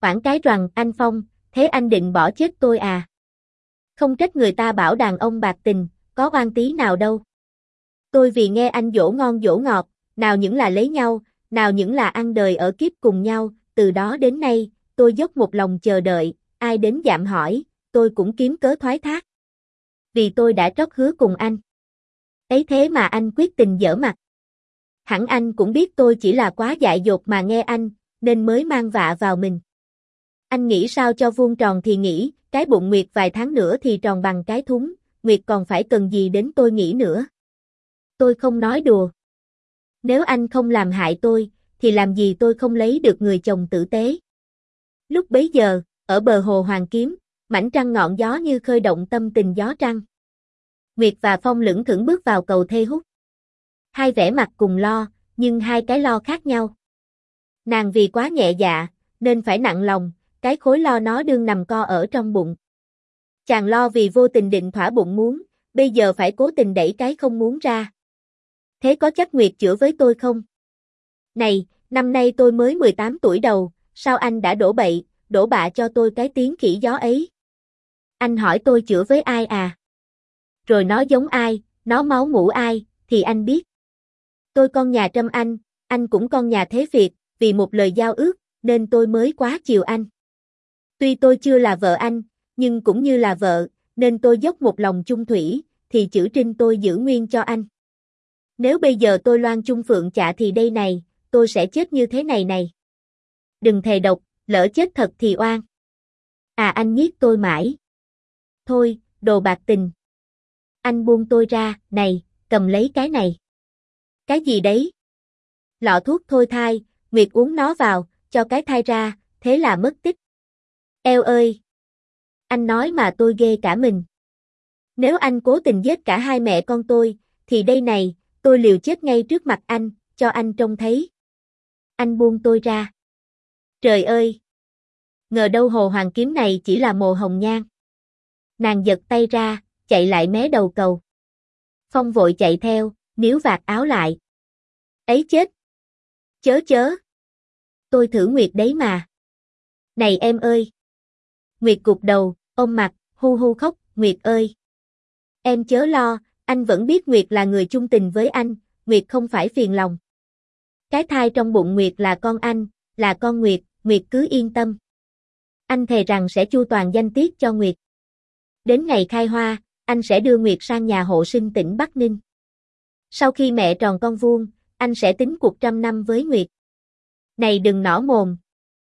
Quảng cái rằng anh Phong, thế anh định bỏ chết tôi à? Không trách người ta bảo đàn ông bạc tình, có oan tí nào đâu. Tôi vì nghe anh dỗ ngon dỗ ngọt, nào những là lấy nhau, nào những là ăn đời ở kiếp cùng nhau, từ đó đến nay, tôi dốc một lòng chờ đợi, ai đến dạm hỏi, tôi cũng kiếm cớ thoái thác. Vì tôi đã trót hứa cùng anh. Ấy thế mà anh quyết tình dở mặt. Hẳn anh cũng biết tôi chỉ là quá dại dột mà nghe anh, nên mới mang vạ vào mình. Anh nghĩ sao cho vuông tròn thì nghĩ, cái bụng Nguyệt vài tháng nữa thì tròn bằng cái thúng, Nguyệt còn phải cần gì đến tôi nghĩ nữa. Tôi không nói đùa. Nếu anh không làm hại tôi, thì làm gì tôi không lấy được người chồng tử tế. Lúc bấy giờ, ở bờ hồ Hoàng Kiếm, mảnh trăng ngọn gió như khơi động tâm tình gió trăng. Nguyệt và Phong lững thững bước vào cầu thê hút. Hai vẻ mặt cùng lo, nhưng hai cái lo khác nhau. Nàng vì quá nhẹ dạ, nên phải nặng lòng, cái khối lo nó đương nằm co ở trong bụng. Chàng lo vì vô tình định thỏa bụng muốn, bây giờ phải cố tình đẩy cái không muốn ra. Thế có chắc Nguyệt chữa với tôi không? Này, năm nay tôi mới 18 tuổi đầu, sao anh đã đổ bậy, đổ bạ cho tôi cái tiếng khỉ gió ấy? Anh hỏi tôi chữa với ai à? Rồi nó giống ai, nó máu mủ ai, thì anh biết. Tôi con nhà Trâm anh cũng con nhà Thế Việt, vì một lời giao ước, nên tôi mới quá chiều anh. Tuy tôi chưa là vợ anh, nhưng cũng như là vợ, nên tôi dốc một lòng chung thủy, thì chữ trinh tôi giữ nguyên cho anh. Nếu bây giờ tôi loan chung phượng chạ thì đây này, tôi sẽ chết như thế này này. Đừng thề độc, lỡ chết thật thì oan. À anh nhiếc tôi mãi. Thôi, đồ bạc tình. Anh buông tôi ra, này, cầm lấy cái này. Cái gì đấy? Lọ thuốc thôi thai, Nguyệt uống nó vào, cho cái thai ra, thế là mất tích. Eo ơi! Anh nói mà tôi ghê cả mình. Nếu anh cố tình giết cả hai mẹ con tôi, thì đây này, tôi liều chết ngay trước mặt anh, cho anh trông thấy. Anh buông tôi ra. Trời ơi! Ngờ đâu hồ Hoàng Kiếm này chỉ là mồ hồng nhan. Nàng giật tay ra, chạy lại mé đầu cầu. Phong vội chạy theo, níu vạt áo lại. Ấy chết! Chớ! Tôi thử Nguyệt đấy mà. Này em ơi! Nguyệt gục đầu, ôm mặt, hu hu khóc, Nguyệt ơi! Em chớ lo, anh vẫn biết Nguyệt là người chung tình với anh, Nguyệt không phải phiền lòng. Cái thai trong bụng Nguyệt là con anh, là con Nguyệt, Nguyệt cứ yên tâm. Anh thề rằng sẽ chu toàn danh tiết cho Nguyệt. Đến ngày khai hoa, anh sẽ đưa Nguyệt sang nhà hộ sinh tỉnh Bắc Ninh. Sau khi mẹ tròn con vuông, anh sẽ tính cuộc 100 năm với Nguyệt. Này đừng nỏ mồm.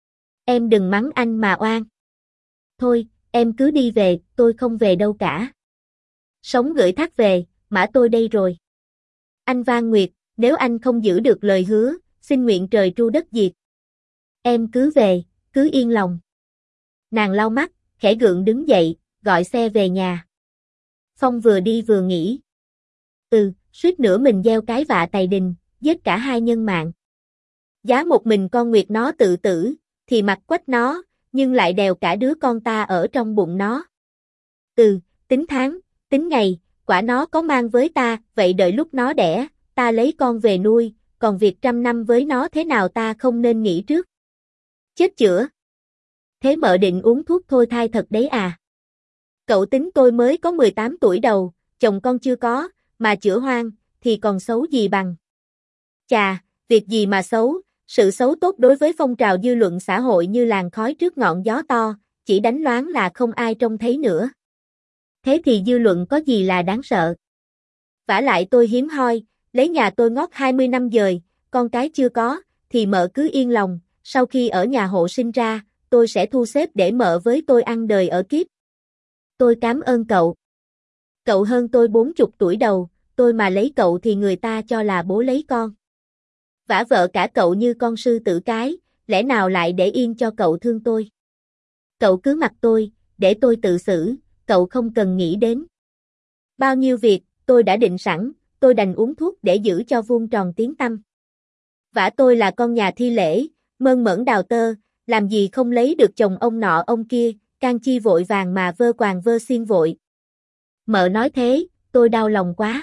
Em đừng mắng anh mà oan. Thôi, em cứ đi về, tôi không về đâu cả. Sống gửi thác về, mã tôi đây rồi. Anh van Nguyệt, nếu anh không giữ được lời hứa, xin nguyện trời tru đất diệt. Em cứ về, cứ yên lòng. Nàng lau mắt, khẽ gượng đứng dậy, gọi xe về nhà. Phong vừa đi vừa nghĩ. Suýt nữa mình gieo cái vạ Tày Đình, giết cả hai nhân mạng. Giá một mình con Nguyệt nó tự tử, thì mặc quách nó, nhưng lại đèo cả đứa con ta ở trong bụng nó. Tính tháng, tính ngày, quả nó có mang với ta, vậy đợi lúc nó đẻ, ta lấy con về nuôi, còn việc 100 năm với nó thế nào ta không nên nghĩ trước. Chết chữa! Thế mợ định uống thuốc thôi thai thật đấy à? Cậu tính tôi mới có 18 tuổi đầu, chồng con chưa có, mà chữa hoang, thì còn xấu gì bằng. Chà, việc gì mà xấu, sự xấu tốt đối với phong trào dư luận xã hội như làn khói trước ngọn gió to, chỉ đánh loáng là không ai trông thấy nữa. Thế thì dư luận có gì là đáng sợ? Vả lại tôi hiếm hoi, lấy nhà tôi ngót 20 năm dời, con cái chưa có, thì mợ cứ yên lòng, sau khi ở nhà hộ sinh ra, tôi sẽ thu xếp để mợ với tôi ăn đời ở kiếp. Tôi cảm ơn cậu. Cậu hơn tôi 40 tuổi đầu, tôi mà lấy cậu thì người ta cho là bố lấy con. Vả vợ cả cậu như con sư tử cái, lẽ nào lại để yên cho cậu thương tôi. Cậu cứ mặc tôi, để tôi tự xử, cậu không cần nghĩ đến. Bao nhiêu việc, tôi đã định sẵn, tôi đành uống thuốc để giữ cho vuông tròn tiếng tăm. Vả tôi là con nhà Thi Lễ, mơn mởn đào tơ, làm gì không lấy được chồng ông nọ ông kia, can chi vội vàng mà vơ quàng vơ xiên vội. Mợ nói thế, tôi đau lòng quá.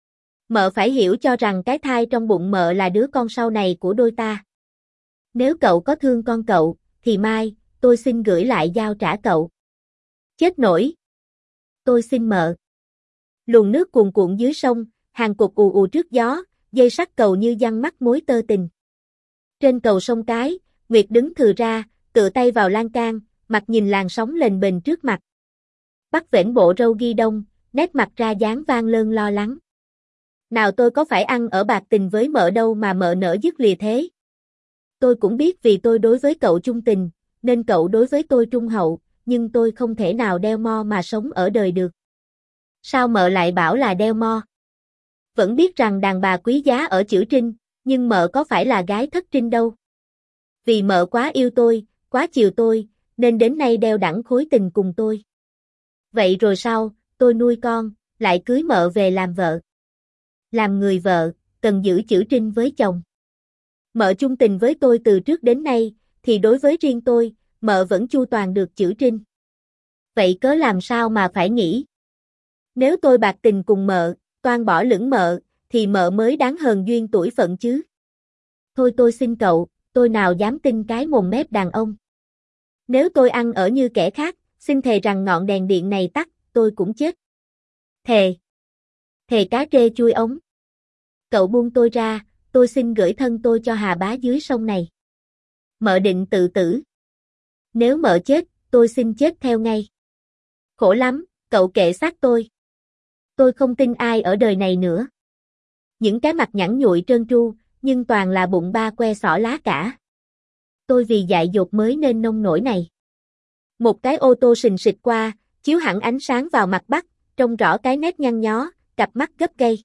Mợ phải hiểu cho rằng cái thai trong bụng mợ là đứa con sau này của đôi ta. Nếu cậu có thương con cậu, thì mai, tôi xin gửi lại giao trả cậu. Chết nổi. Tôi xin mợ. Luồng nước cuồn cuộn dưới sông, hàng cục ù ù trước gió, dây sắt cầu như giăng mắc mối tơ tình. Trên cầu sông cái, Nguyệt đứng thừ ra, tựa tay vào lan can, mặt nhìn làn sóng lềnh bềnh trước mặt. Bắt vẻn bộ râu ghi đông, nét mặt ra dáng van lơn lo lắng. Nào tôi có phải ăn ở bạc tình với mợ đâu mà mợ nỡ dứt lìa thế. Tôi cũng biết vì tôi đối với cậu chung tình, nên cậu đối với tôi trung hậu, nhưng tôi không thể nào đeo mo mà sống ở đời được. Sao mợ lại bảo là đeo mo? Vẫn biết rằng đàn bà quý giá ở chữ trinh, nhưng mợ có phải là gái thất trinh đâu. Vì mợ quá yêu tôi, quá chiều tôi, nên đến nay đeo đẳng khối tình cùng tôi. Vậy rồi sao, tôi nuôi con, lại cưới mợ về làm vợ. Làm người vợ, cần giữ chữ trinh với chồng. Mợ chung tình với tôi từ trước đến nay, thì đối với riêng tôi, mợ vẫn chu toàn được chữ trinh. Vậy cớ làm sao mà phải nghĩ? Nếu tôi bạc tình cùng mợ, toan bỏ lửng mợ, thì mợ mới đáng hờn duyên tuổi phận chứ. Thôi tôi xin cậu, tôi nào dám tin cái mồm mép đàn ông. Nếu tôi ăn ở như kẻ khác, xin thề rằng ngọn đèn điện này tắt, tôi cũng chết. Thề. Thề cá trê chui ống. Cậu buông tôi ra, tôi xin gửi thân tôi cho Hà Bá dưới sông này. Mợ định tự tử. Nếu mợ chết, tôi xin chết theo ngay. Khổ lắm, cậu kệ xác tôi. Tôi không tin ai ở đời này nữa. Những cái mặt nhẵn nhụi trơn tru, nhưng toàn là bụng ba que xỏ lá cả. Tôi vì dại dột mới nên nông nổi này. Một cái ô tô xình xịch qua, chiếu hẳn ánh sáng vào mặt Bắc, trông rõ cái nét nhăn nhó, cặp mắt gấp gây.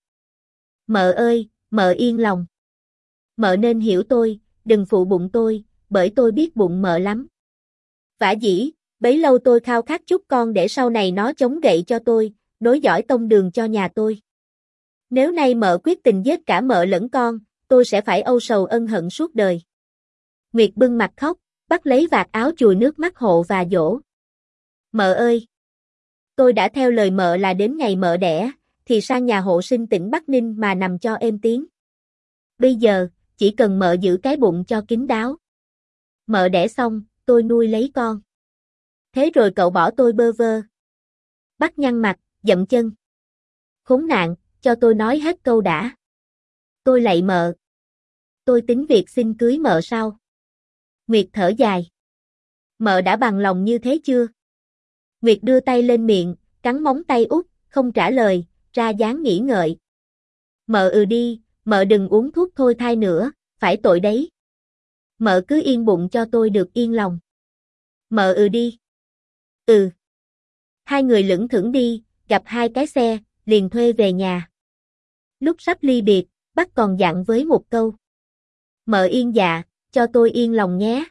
Mợ ơi, mợ yên lòng. Mợ nên hiểu tôi, đừng phụ bụng tôi, bởi tôi biết bụng mợ lắm. Vả dĩ, bấy lâu tôi khao khát chút con để sau này nó chống gậy cho tôi, nối dõi tông đường cho nhà tôi. Nếu nay mợ quyết tình giết cả mợ lẫn con, tôi sẽ phải âu sầu ân hận suốt đời. Nguyệt bưng mặt khóc, bắt lấy vạt áo chùi nước mắt hộ và dỗ. Mợ ơi! Tôi đã theo lời mợ là đến ngày mợ đẻ, thì sang nhà hộ sinh tỉnh Bắc Ninh mà nằm cho êm tiếng. Bây giờ, chỉ cần mợ giữ cái bụng cho kín đáo. Mợ đẻ xong, tôi nuôi lấy con. Thế rồi cậu bỏ tôi bơ vơ. Bắt nhăn mặt, dậm chân. Khốn nạn, cho tôi nói hết câu đã. Tôi lạy mợ. Tôi tính việc xin cưới mợ sau. Nguyệt thở dài. Mợ đã bằng lòng như thế chưa? Nguyệt đưa tay lên miệng, cắn móng tay út, không trả lời, ra dáng nghĩ ngợi. Mợ đi, mợ đừng uống thuốc thôi thai nữa, phải tội đấy. Mợ cứ yên bụng cho tôi được yên lòng. Mợ đi. Hai người lững thững đi, gặp hai cái xe, liền thuê về nhà. Lúc sắp ly biệt, bác còn dặn với một câu. Mợ yên dạ, cho tôi yên lòng nhé.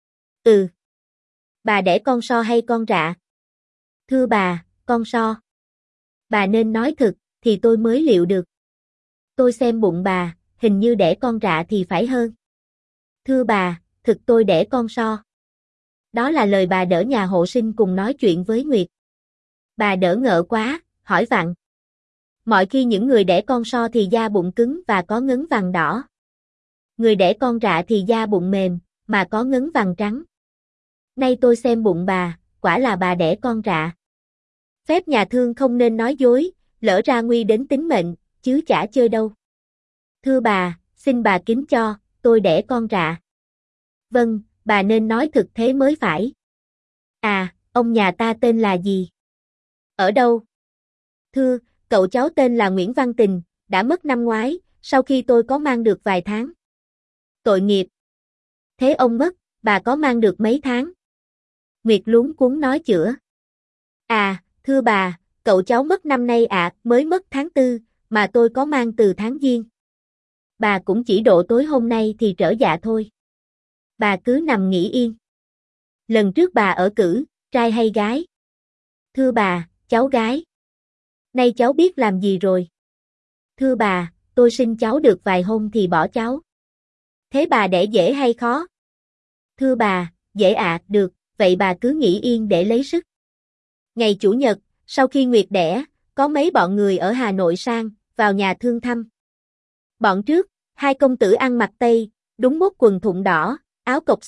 Bà đẻ con so hay con rạ? Thưa bà, con so. Bà nên nói thực, thì tôi mới liệu được. Tôi xem bụng bà, hình như đẻ con rạ thì phải hơn. Thưa bà, thực tôi đẻ con so. Đó là lời bà đỡ nhà hộ sinh cùng nói chuyện với Nguyệt. Bà đỡ ngợ quá, hỏi vặn. Mọi khi những người đẻ con so thì da bụng cứng và có ngấn vàng đỏ. Người đẻ con rạ thì da bụng mềm, mà có ngấn vàng trắng. Nay tôi xem bụng bà, quả là bà đẻ con rạ. Phép nhà thương không nên nói dối, lỡ ra nguy đến tính mệnh, chứ chả chơi đâu. Thưa bà, xin bà kính cho, tôi đẻ con rạ. Vâng, bà nên nói thực thế mới phải. À, ông nhà ta tên là gì? Ở đâu? Thưa, cậu cháu tên là Nguyễn Văn Tình, đã mất năm ngoái, sau khi tôi có mang được vài tháng. Tội nghiệp. Thế ông mất, bà có mang được mấy tháng? Nguyệt luống cuống nói chữa. À, thưa bà, cậu cháu mất năm nay mới mất tháng 4, mà tôi có mang từ tháng Giêng. Bà cũng chỉ độ tối hôm nay thì trở dạ thôi. Bà cứ nằm nghỉ yên. Lần trước bà ở cử, trai hay gái? Thưa bà, cháu gái. Nay cháu biết làm gì rồi? Thưa bà, tôi sinh cháu được vài hôm thì bỏ cháu. Thế bà đẻ dễ hay khó? Thưa bà, dễ được, vậy bà cứ nghỉ yên để lấy sức. Ngày Chủ nhật, sau khi Nguyệt đẻ, có mấy bọn người ở Hà Nội sang, vào nhà thương thăm. Bọn trước, hai công tử ăn mặc tây, đúng mốt quần thụng đỏ, áo cộc xanh,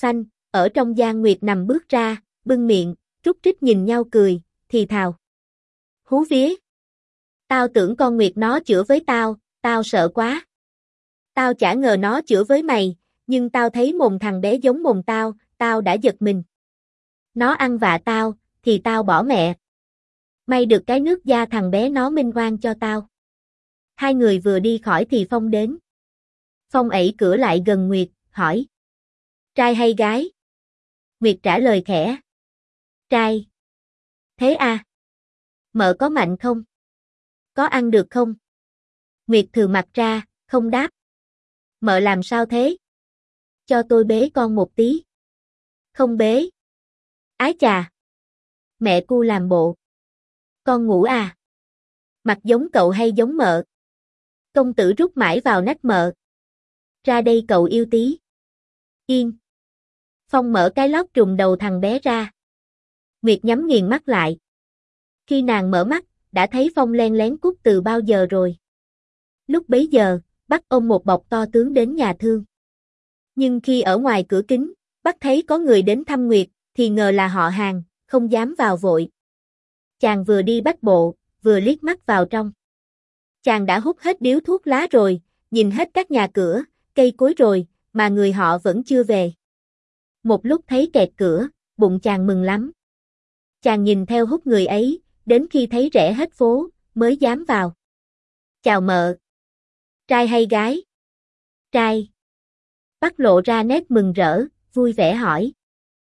ở trong gian Nguyệt nằm bước ra, bưng miệng, rút rít nhìn nhau cười, thì thào. Hú vía. Tao tưởng con Nguyệt nó chữa với tao, tao sợ quá. Tao chả ngờ nó chữa với mày, nhưng tao thấy mồm thằng bé giống mồm tao, tao đã giật mình. Nó ăn vạ tao, thì tao bỏ mẹ. May được cái nước da thằng bé nó minh oan cho tao. Hai người vừa đi khỏi thì Phong đến. Phong ẩy cửa lại gần Nguyệt, hỏi. Trai hay gái? Nguyệt trả lời khẽ. Trai. Thế à? Mợ có mạnh không? Có ăn được không? Nguyệt thừ mặt ra, không đáp. Mợ làm sao thế? Cho tôi bế con một tí. Không bế. Ái chà. Mẹ cu làm bộ. Con ngủ à? Mặt giống cậu hay giống mợ? Công tử rút mãi vào nách mợ. Ra đây cậu yêu tí. Yên. Phong mở cái lót trùm đầu thằng bé ra. Nguyệt nhắm nghiền mắt lại. Khi nàng mở mắt, đã thấy Phong len lén cút từ bao giờ rồi. Lúc bấy giờ, Bắc ôm một bọc to tướng đến nhà thương. Nhưng khi ở ngoài cửa kính, Bắc thấy có người đến thăm Nguyệt, thì ngờ là họ hàng, không dám vào vội. Chàng vừa đi bách bộ, vừa liếc mắt vào trong. Chàng đã hút hết điếu thuốc lá rồi, nhìn hết các nhà cửa, cây cối rồi, mà người họ vẫn chưa về. Một lúc thấy kẹt cửa, bụng chàng mừng lắm. Chàng nhìn theo hút người ấy, đến khi thấy rẽ hết phố, mới dám vào. Chào mợ. Trai hay gái? Trai. Bắc lộ ra nét mừng rỡ, vui vẻ hỏi.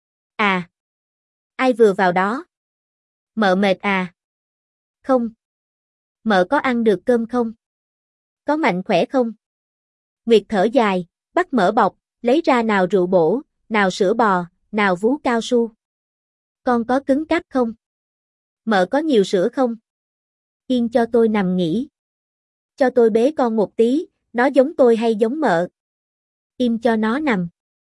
À. Ai vừa vào đó? Mợ mệt à? Không. Mợ có ăn được cơm không? Có mạnh khỏe không? Nguyệt thở dài, Bắc mở bọc, lấy ra nào rượu bổ, nào sữa bò, nào vú cao su. Con có cứng cáp không? Mợ có nhiều sữa không? Yên cho tôi nằm nghỉ. Cho tôi bế con một tí, nó giống tôi hay giống mợ? Im cho nó nằm.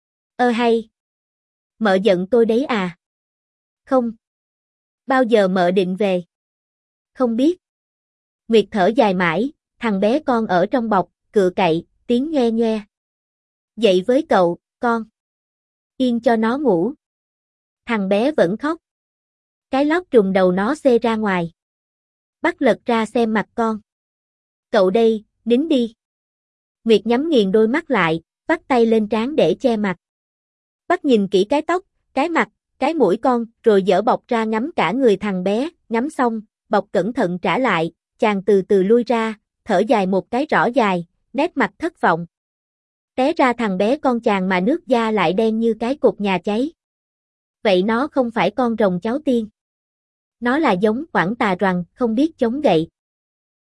Hay. Mợ giận tôi đấy à? Không. Bao giờ mợ định về? Không biết. Nguyệt thở dài mãi, thằng bé con ở trong bọc, cựa cậy, tiếng nhoe nhoe. Dậy với cậu, con. Yên cho nó ngủ. Thằng bé vẫn khóc. Cái lót trùm đầu nó xê ra ngoài. Bắc lật ra xem mặt con. Cậu đây, nín đi. Nguyệt nhắm nghiền đôi mắt lại, vắt tay lên trán để che mặt. Bắc nhìn kỹ cái tóc, cái mặt, cái mũi con, rồi dỡ bọc ra ngắm cả người thằng bé, ngắm xong, bọc cẩn thận trả lại, chàng từ từ lui ra, thở dài một cái rõ dài, nét mặt thất vọng. Té ra thằng bé con chàng mà nước da lại đen như cái cột nhà cháy. Vậy nó không phải con rồng cháu tiên. Nó là giống Quảng Tà Roằng, không biết chống gậy.